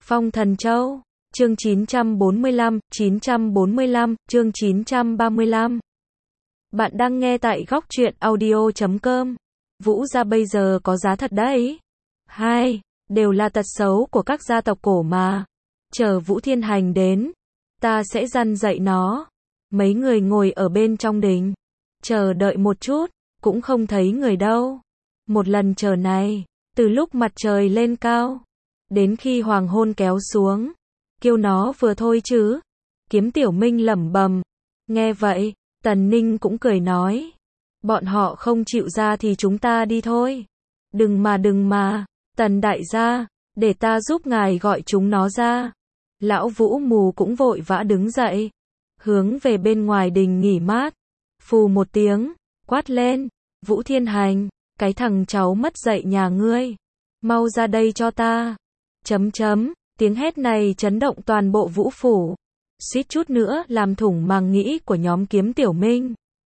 Phong Thần Châu, chương 945, chương 935. Bạn đang nghe tại góc truyện audio.com. Vũ gia bây giờ có giá thật đấy. Hai, đều là tật xấu của các gia tộc cổ mà. Chờ Vũ Thiên Hành đến, ta sẽ răn dạy nó. Mấy người ngồi ở bên trong đình, chờ đợi một chút, cũng không thấy người đâu. Một lần chờ này, từ lúc mặt trời lên cao, đến khi hoàng hôn kéo xuống, kêu nó vừa thôi chứ. Kiếm Tiểu Minh lẩm bẩm. Nghe vậy, Tần Ninh cũng cười nói, bọn họ không chịu ra thì chúng ta đi thôi. Đừng mà, Tần đại gia, để ta giúp ngài gọi chúng nó ra. Lão Vũ Mù cũng vội vã đứng dậy, hướng về bên ngoài đình nghỉ mát. Phù một tiếng, quát lên, Vũ Thiên Hành, cái thằng cháu mất dạy nhà ngươi, mau ra đây cho ta. Tiếng hét này chấn động toàn bộ Vũ phủ, suýt chút nữa làm thủng màng nghĩ của nhóm Kiếm Tiểu Minh.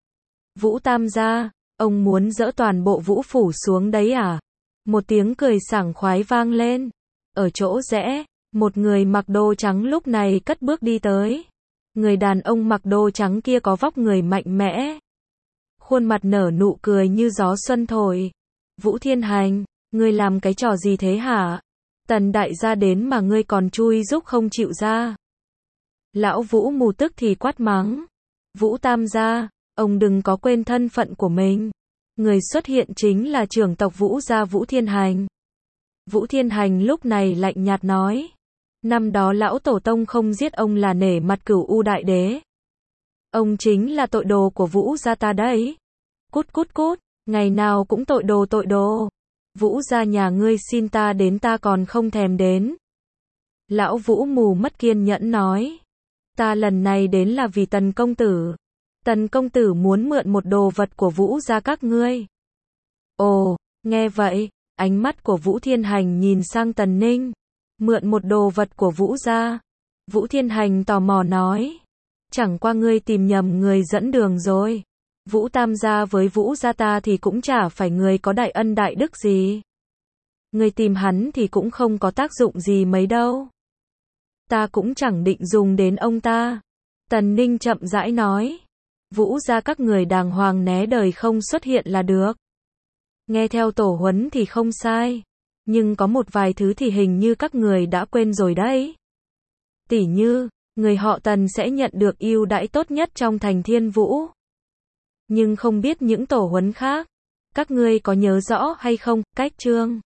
Vũ Tam gia, ông muốn dỡ toàn bộ Vũ phủ xuống đấy à? Một tiếng cười sảng khoái vang lên. Ở chỗ rẽ, một người mặc đồ trắng lúc này cất bước đi tới. Người đàn ông mặc đồ trắng kia có vóc người mạnh mẽ, khuôn mặt nở nụ cười như gió xuân thổi. Vũ Thiên Hành, ngươi làm cái trò gì thế hả? Tần đại gia đến mà ngươi còn chui giúp không chịu ra. Lão Vũ Mù tức thì quát mắng. Vũ Tam gia, ông đừng có quên thân phận của mình. Người xuất hiện chính là trưởng tộc Vũ gia Vũ Thiên Hành. Vũ Thiên Hành lúc này lạnh nhạt nói, năm đó lão tổ tông không giết ông là nể mặt Cửu U đại đế. Ông chính là tội đồ của Vũ gia ta đấy. Cút, ngày nào cũng tội đồ. Vũ gia nhà ngươi xin ta đến ta còn không thèm đến. Lão Vũ Mù mất kiên nhẫn nói, ta lần này đến là vì Tần công tử. Tần công tử muốn mượn một đồ vật của Vũ gia các ngươi. Ồ, nghe vậy, ánh mắt của Vũ Thiên Hành nhìn sang Tần Ninh. Mượn một đồ vật của Vũ gia. Vũ Thiên Hành tò mò nói, chẳng qua ngươi tìm nhầm người dẫn đường rồi. Vũ Tam gia với Vũ gia ta thì cũng chả phải người có đại ân đại đức gì. Ngươi tìm hắn thì cũng không có tác dụng gì mấy đâu. Ta cũng chẳng định dùng đến ông ta. Tần Ninh chậm rãi nói, Vũ gia các người đàng hoàng né đời không xuất hiện là được. Nghe theo tổ huấn thì không sai, nhưng có một vài thứ thì hình như các người đã quên rồi đấy. Tỉ như, người họ Tần sẽ nhận được ưu đãi tốt nhất trong thành Thiên Vũ. Nhưng không biết những tổ huấn khác, các ngươi có nhớ rõ hay không? Cách chương